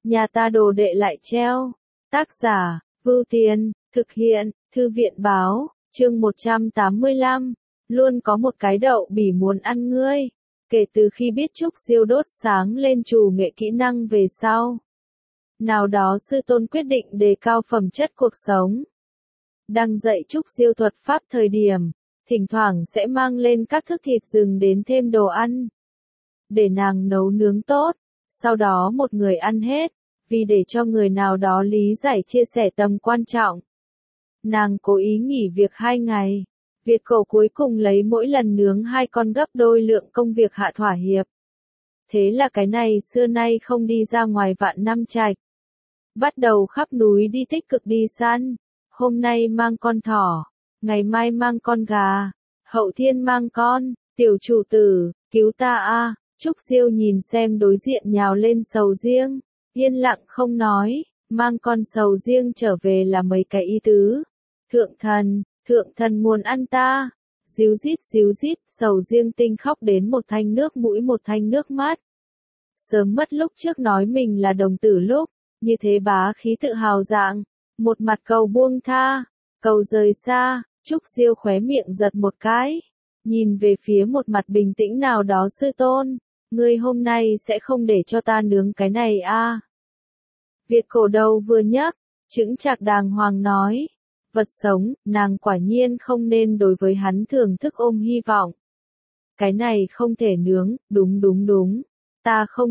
nhà ta đồ đệ lại treo. Tác giả, Vưu Tiên, thực hiện, Thư viện báo, chương 185, luôn có một cái đậu bỉ muốn ăn ngươi. Kể từ khi biết Trúc Diêu đốt sáng lên trù nghệ kỹ năng về sau, nào đó sư tôn quyết định đề cao phẩm chất cuộc sống. Đang dạy Trúc Diêu thuật pháp thời điểm, thỉnh thoảng sẽ mang lên các thức thịt rừng đến thêm đồ ăn, để nàng nấu nướng tốt, sau đó một người ăn hết, vì để cho người nào đó lý giải chia sẻ tầm quan trọng. Nàng cố ý nghỉ việc 2 ngày, Việt Cổ cuối cùng lấy mỗi lần nướng 2 con gấp đôi lượng công việc hạ thỏa hiệp. Thế là cái này xưa nay không đi ra ngoài Vạn Năm Trạch, bắt đầu khắp núi đi tích cực đi săn, hôm nay mang con thỏ, ngày mai mang con gà, hậu thiên mang con, tiểu chủ tử, cứu ta a. Trúc Diêu nhìn xem đối diện nhào lên sầu riêng, yên lặng không nói, mang con sầu riêng trở về là mấy cái ý tứ. Thượng thần muốn ăn ta. Díu dít, sầu riêng tinh khóc đến một thanh nước mũi một thanh nước mắt. Sớm mất lúc trước nói mình là đồng tử lúc, như thế bá khí tự hào dạng, một mặt cầu buông tha, cầu rời xa, Trúc Diêu khóe miệng giật một cái, nhìn về phía một mặt bình tĩnh nào đó sư tôn, ngươi hôm nay sẽ không để cho ta nướng cái này a? Việt Cổ đầu vừa nhấc, chững chạc đàng hoàng nói, vật sống, nàng quả nhiên không nên đối với hắn thưởng thức ôm hy vọng. Cái này không thể nướng, đúng, ta không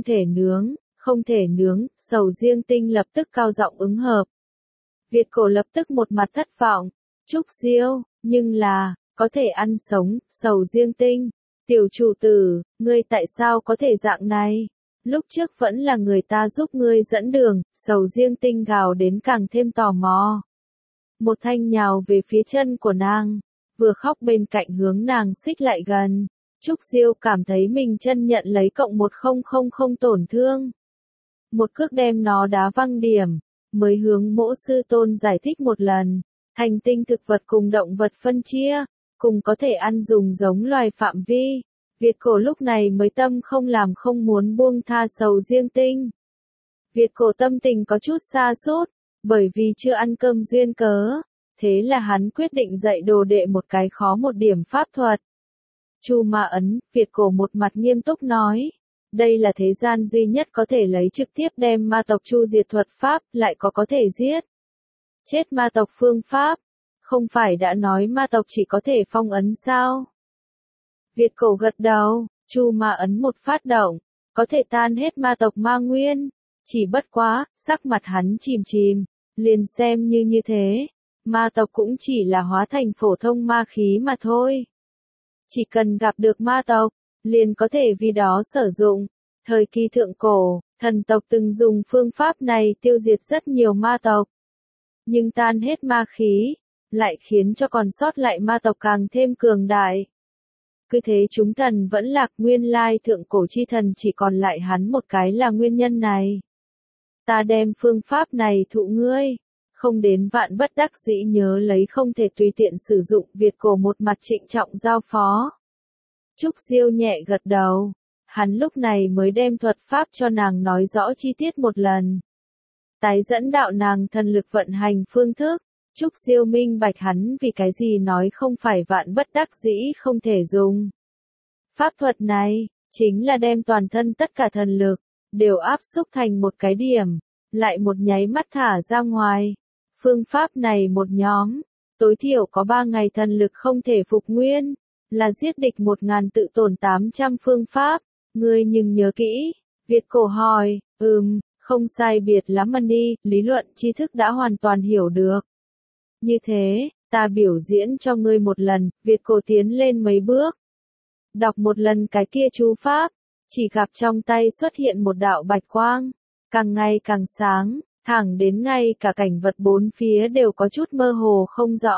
thể nướng, sầu riêng tinh lập tức cao giọng ứng hợp. Việt Cổ lập tức một mặt thất vọng, Trúc Diêu, nhưng là, có thể ăn sống, sầu riêng tinh. Tiểu chủ tử, ngươi tại sao có thể dạng này? Lúc trước vẫn là người ta giúp ngươi dẫn đường, sầu riêng tinh gào đến càng thêm tò mò. Một thanh nhào về phía chân của nàng, vừa khóc bên cạnh hướng nàng xích lại gần. Trúc Diêu cảm thấy mình chân nhận lấy cộng 1000 tổn thương. Một cước đem nó đá văng điểm, mới hướng Mỗ sư tôn giải thích một lần. Hành tinh thực vật cùng động vật phân chia, cùng có thể ăn dùng giống loài phạm vi. Việt Cổ lúc này mới tâm không làm không muốn buông tha sầu riêng tinh. Việt Cổ tâm tình có chút sa sút, bởi vì chưa ăn cơm duyên cớ, thế là hắn quyết định dạy đồ đệ một cái khó một điểm pháp thuật. Chu Ma ấn, Việt Cổ một mặt nghiêm túc nói, đây là thế gian duy nhất có thể lấy trực tiếp đem ma tộc chu diệt thuật pháp, lại có thể giết chết ma tộc phương pháp. Không phải đã nói ma tộc chỉ có thể phong ấn sao? Việt Cổ gật đầu, Chu Ma ấn một phát động, có thể tan hết ma tộc ma nguyên. Chỉ bất quá, sắc mặt hắn chìm, liền xem như thế, ma tộc cũng chỉ là hóa thành phổ thông ma khí mà thôi. Chỉ cần gặp được ma tộc, liền có thể vì đó sử dụng. Thời kỳ thượng cổ, thần tộc từng dùng phương pháp này tiêu diệt rất nhiều ma tộc. Nhưng tan hết ma khí, lại khiến cho còn sót lại ma tộc càng thêm cường đại. Cứ thế chúng thần vẫn lạc, nguyên lai thượng cổ chi thần chỉ còn lại hắn một cái là nguyên nhân này. Ta đem phương pháp này thụ ngươi, không đến vạn bất đắc dĩ nhớ lấy không thể tùy tiện sử dụng. Việt Cổ một mặt trịnh trọng giao phó. Trúc Diêu nhẹ gật đầu, hắn lúc này mới đem thuật pháp cho nàng nói rõ chi tiết một lần. Tái dẫn đạo nàng thần lực vận hành phương thức. Trúc Diêu minh bạch hắn vì cái gì nói không phải vạn bất đắc dĩ không thể dùng. Pháp thuật này, chính là đem toàn thân tất cả thần lực, đều áp xúc thành một cái điểm, lại một nháy mắt thả ra ngoài. Phương pháp này một nhóm, tối thiểu có 3 ngày thần lực không thể phục nguyên, là giết địch 1000 tự tổn 800 phương pháp. Ngươi nhưng nhớ kỹ, Việt Cổ hỏi, không sai biệt lắm đi, lý luận tri thức đã hoàn toàn hiểu được. Như thế, ta biểu diễn cho ngươi một lần. Việt Cổ tiến lên mấy bước, đọc một lần cái kia chú pháp, chỉ gặp trong tay xuất hiện một đạo bạch quang, càng ngày càng sáng, thẳng đến ngay cả cảnh vật bốn phía đều có chút mơ hồ không rõ.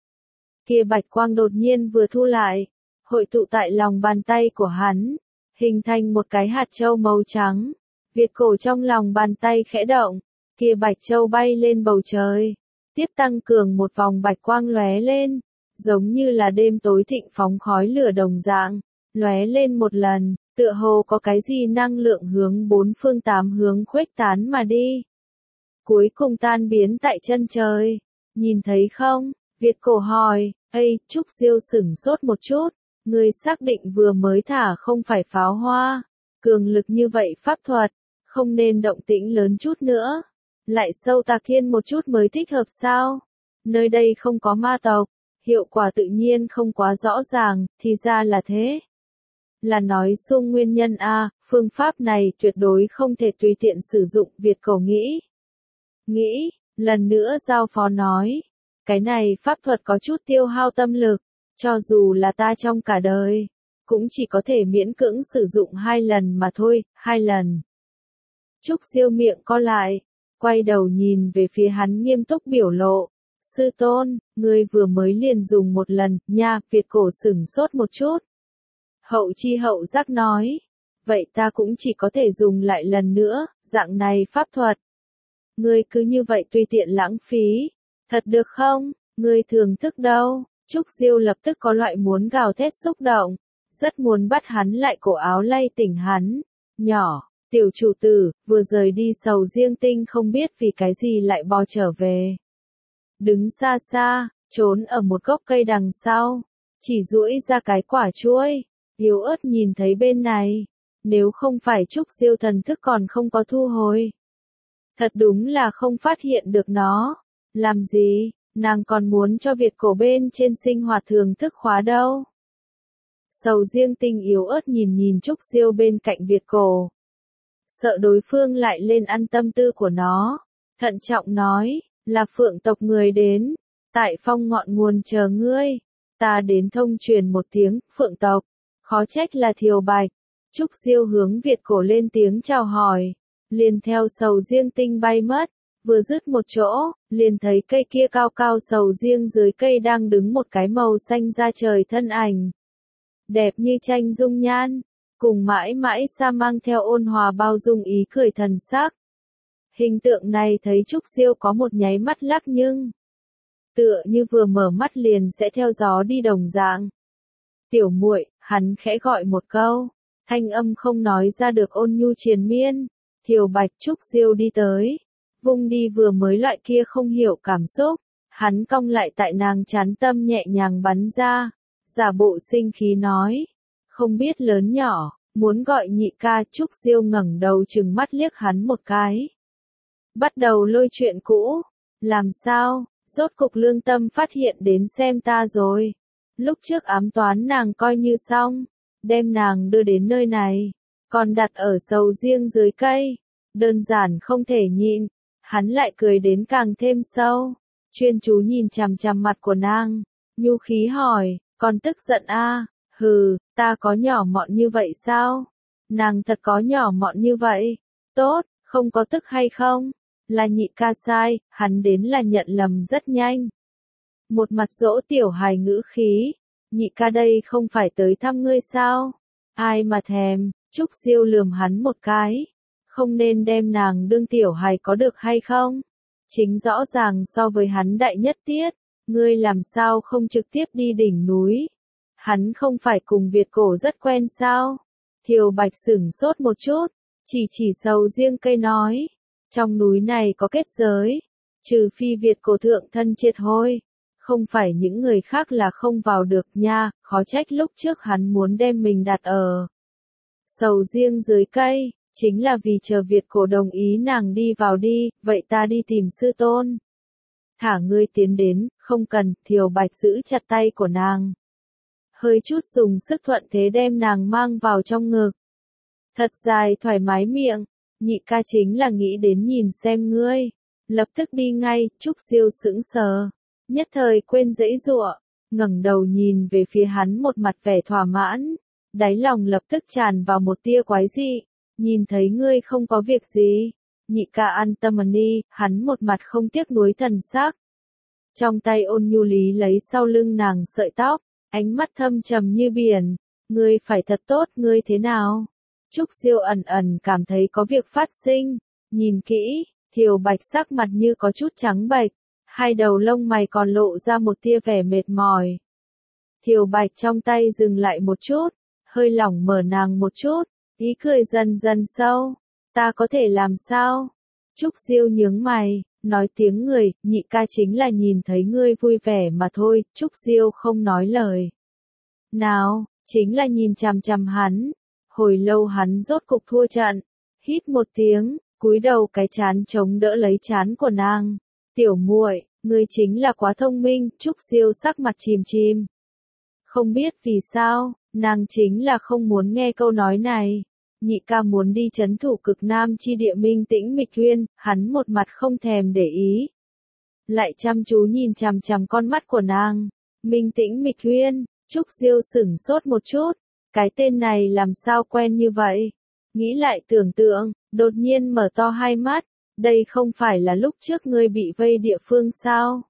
Kia bạch quang đột nhiên vừa thu lại, hội tụ tại lòng bàn tay của hắn, hình thành một cái hạt châu màu trắng. Việt Cổ trong lòng bàn tay khẽ động, kia bạch châu bay lên bầu trời, tiếp tăng cường một vòng bạch quang lóe lên, giống như là đêm tối thịnh phóng khói lửa đồng dạng, lóe lên một lần, Tựa hồ có cái gì năng lượng hướng bốn phương tám hướng khuếch tán mà đi. Cuối cùng tan biến tại chân trời. Nhìn thấy không? Việt cổ hỏi. Ây, Trúc Diêu sửng sốt một chút. Ngươi xác định vừa mới thả không phải pháo hoa. Cường lực như vậy pháp thuật. Không nên động tĩnh lớn chút nữa. Lại sâu tạc thiên một chút mới thích hợp sao? Nơi đây không có ma tộc. Hiệu quả tự nhiên không quá rõ ràng, thì ra là thế. Là nói xung nguyên nhân a, phương pháp này tuyệt đối không thể tùy tiện sử dụng, Việt cổ nghĩ. Lần nữa giao phó nói. Cái này pháp thuật có chút tiêu hao tâm lực, cho dù là ta trong cả đời, cũng chỉ có thể miễn cưỡng sử dụng 2 lần mà thôi, 2 lần. Trúc Diêu miệng co lại, quay đầu nhìn về phía hắn nghiêm túc biểu lộ. Sư tôn, ngươi vừa mới liền dùng 1 lần, nha, Việt cổ sửng sốt một chút. Hậu chi hậu giác nói, vậy ta cũng chỉ có thể dùng lại lần nữa, dạng này pháp thuật. Ngươi cứ như vậy tùy tiện lãng phí, thật được không, ngươi thưởng thức đâu, Trúc Diêu lập tức có loại muốn gào thét xúc động, rất muốn bắt hắn lại cổ áo lay tỉnh hắn, nhỏ, tiểu chủ tử, vừa rời đi sầu riêng tinh không biết vì cái gì lại bò trở về. Đứng xa xa, trốn ở một gốc cây đằng sau, chỉ duỗi ra cái quả chuối, yếu ớt nhìn thấy bên này, nếu không phải Trúc Diêu thần thức còn không có thu hồi. Thật đúng là không phát hiện được nó. Làm gì, nàng còn muốn cho Việt cổ bên trên sinh hoạt thường thức khóa đâu. Sầu riêng tinh yếu ớt nhìn Trúc Diêu bên cạnh Việt cổ. Sợ đối phương lại lên ăn tâm tư của nó. Thận trọng nói, là phượng tộc người đến. Tại phong ngọn nguồn chờ ngươi. Ta đến thông truyền một tiếng, phượng tộc. Khó trách là Thiều Bạch. Trúc Diêu hướng Việt cổ lên tiếng chào hỏi. Liền theo sầu riêng tinh bay mất. Vừa dứt một chỗ, liền thấy cây kia cao cao sầu riêng dưới cây đang đứng một cái màu xanh da trời thân ảnh. Đẹp như tranh dung nhan, cùng mãi mãi xa mang theo ôn hòa bao dung ý cười thần sắc. Hình tượng này thấy Trúc Diêu có một nháy mắt lắc nhưng tựa như vừa mở mắt liền sẽ theo gió đi đồng dạng. Tiểu muội, hắn khẽ gọi một câu, thanh âm không nói ra được ôn nhu triền miên. Thiều Bạch. Trúc Diêu đi tới, vung đi vừa mới loại kia không hiểu cảm xúc, hắn cong lại tại nàng trán tâm nhẹ nhàng bắn ra, giả bộ sinh khí nói, không biết lớn nhỏ, muốn gọi nhị ca. Trúc Diêu ngẩng đầu trừng mắt liếc hắn một cái. Bắt đầu lôi chuyện cũ, làm sao, rốt cục lương tâm phát hiện đến xem ta rồi. Lúc trước ám toán nàng coi như xong, đem nàng đưa đến nơi này, còn đặt ở sầu riêng dưới cây, đơn giản không thể nhịn. Hắn lại cười đến càng thêm sâu, chuyên chú nhìn chằm chằm mặt của nàng, nhu khí hỏi, còn tức giận a? Hừ, ta có nhỏ mọn như vậy sao? Nàng thật có nhỏ mọn như vậy? Tốt, không có tức hay không? Là nhị ca sai, hắn đến là nhận lầm rất nhanh. Một mặt dỗ tiểu hài ngữ khí, nhị ca đây không phải tới thăm ngươi sao? Ai mà thèm, Trúc Diêu lườm hắn một cái. Không nên đem nàng đương tiểu hài có được hay không? Chính rõ ràng so với hắn đại nhất tiết, ngươi làm sao không trực tiếp đi đỉnh núi? Hắn không phải cùng Việt cổ rất quen sao? Thiều Bạch sửng sốt một chút, chỉ sầu riêng cây nói, trong núi này có kết giới, trừ phi Việt cổ thượng thân triệt hôi, không phải những người khác là không vào được nha, khó trách lúc trước hắn muốn đem mình đặt ở sầu riêng dưới cây. Chính là vì chờ Việt cổ đồng ý nàng đi vào đi, vậy ta đi tìm sư tôn. Thả ngươi tiến đến, không cần. Thiều Bạch giữ chặt tay của nàng. Hơi chút dùng sức thuận thế đem nàng mang vào trong ngực. Thật dài thoải mái miệng, nhị ca chính là nghĩ đến nhìn xem ngươi. Lập tức đi ngay. Trúc Diêu sững sờ, nhất thời quên giãy giụa, ngẩng đầu nhìn về phía hắn một mặt vẻ thỏa mãn. Đáy lòng lập tức tràn vào một tia quái dị. Nhìn thấy ngươi không có việc gì, nhị ca an tâm đi. Hắn một mặt không tiếc nuối thần sắc. Trong tay ôn nhu lý lấy sau lưng nàng sợi tóc, ánh mắt thâm trầm như biển. Ngươi phải thật tốt, ngươi thế nào? Trúc Diêu ẩn ẩn cảm thấy có việc phát sinh. Nhìn kỹ, Thiều Bạch sắc mặt như có chút trắng bệch, hai đầu lông mày còn lộ ra một tia vẻ mệt mỏi. Thiều Bạch trong tay dừng lại một chút, hơi lỏng mở nàng một chút, ý cười dần dần sâu. Ta có thể làm sao? Trúc Diêu nhướng mày, nói tiếng người, nhị ca chính là nhìn thấy ngươi vui vẻ mà thôi. Trúc Diêu không nói lời nào, chính là nhìn chằm chằm hắn. Hồi lâu hắn rốt cục thua trận, hít một tiếng, cúi đầu cái chán chống đỡ lấy chán của nàng. Tiểu muội, ngươi chính là quá thông minh. Trúc Diêu sắc mặt chìm chìm. Không biết vì sao, nàng chính là không muốn nghe câu nói này. Nhị ca muốn đi trấn thủ cực nam chi địa Minh Tĩnh Mịch Huyên, hắn một mặt không thèm để ý. Lại chăm chú nhìn chằm chằm con mắt của nàng. Minh Tĩnh Mịch Huyên, Trúc Diêu sửng sốt một chút. Cái tên này làm sao quen như vậy? Nghĩ lại tưởng tượng, đột nhiên mở to hai mắt. Đây không phải là lúc trước ngươi bị vây địa phương sao?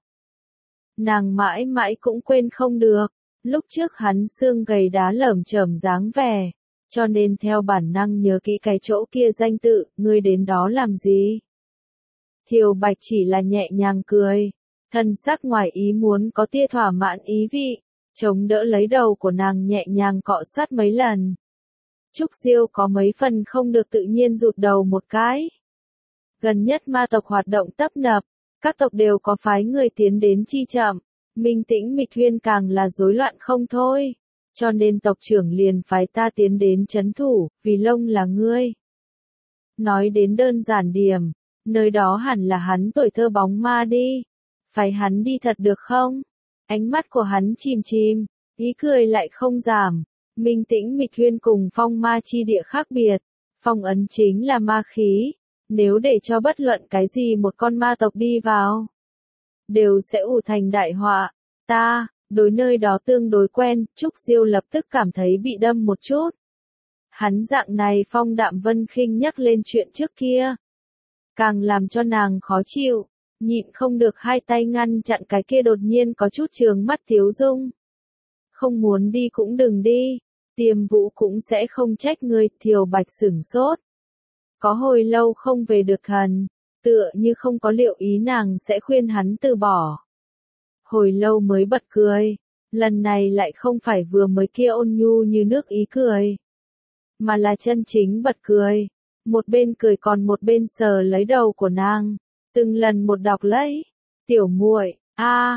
Nàng mãi mãi cũng quên không được. Lúc trước hắn xương gầy đá lởm chởm dáng vẻ. Cho nên theo bản năng nhớ kỹ cái chỗ kia danh tự, ngươi đến đó làm gì? Thiều Bạch chỉ là nhẹ nhàng cười, thân sắc ngoài ý muốn có tia thỏa mãn ý vị, chống đỡ lấy đầu của nàng nhẹ nhàng cọ sát mấy lần. Trúc Diêu có mấy phần không được tự nhiên rụt đầu một cái. Gần nhất ma tộc hoạt động tấp nập, các tộc đều có phái người tiến đến chi chậm, Minh Tĩnh Mịch Huyên càng là rối loạn không thôi. Cho nên tộc trưởng liền phái ta tiến đến trấn thủ, vì Lông là ngươi. Nói đến đơn giản điểm, nơi đó hẳn là hắn tuổi thơ bóng ma đi. Phái hắn đi thật được không? Ánh mắt của hắn chìm chìm, ý cười lại không giảm. Minh Tĩnh Mịch Huyên cùng phong ma chi địa khác biệt. Phong ấn chính là ma khí. Nếu để cho bất luận cái gì một con ma tộc đi vào, đều sẽ ủ thành đại họa. Ta đối nơi đó tương đối quen, Trúc Diêu lập tức cảm thấy bị đâm một chút. Hắn dạng này Phong Đạm Vân khinh nhắc lên chuyện trước kia, càng làm cho nàng khó chịu, nhịn không được hai tay ngăn chặn cái kia đột nhiên có chút trướng mắt Tiếu Dung. Không muốn đi cũng đừng đi, Tiềm Vũ cũng sẽ không trách ngươi. Thiều Bạch sửng sốt. Có hồi lâu không về được thần, tựa như không có liệu ý nàng sẽ khuyên hắn từ bỏ. Hồi lâu mới bật cười, lần này lại không phải vừa mới kia ôn nhu như nước ý cười, mà là chân chính bật cười, một bên cười còn một bên sờ lấy đầu của nàng, từng lần một đọc lấy, tiểu muội, a,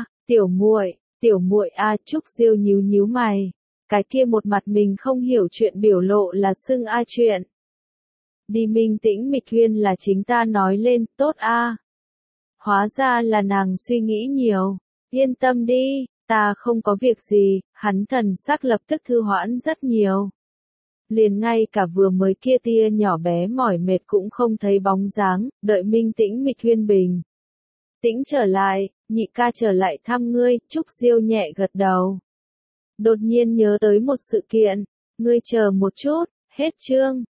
tiểu muội a. Trúc Diêu nhíu nhíu mày, cái kia một mặt mình không hiểu chuyện biểu lộ là xưng a chuyện. Đi Minh Tĩnh Mịch Huyên là chính ta nói lên, tốt a. Hóa ra là nàng suy nghĩ nhiều. Yên tâm đi, ta không có việc gì. Hắn thần sắc lập tức thư hoãn rất nhiều. Liền ngay cả vừa mới kia tia nhỏ bé mỏi mệt cũng không thấy bóng dáng, đợi Minh Tĩnh Mịch Huyên bình tĩnh trở lại, nhị ca trở lại thăm ngươi. Trúc Diêu nhẹ gật đầu. Đột nhiên nhớ tới một sự kiện, ngươi chờ một chút, hết chương.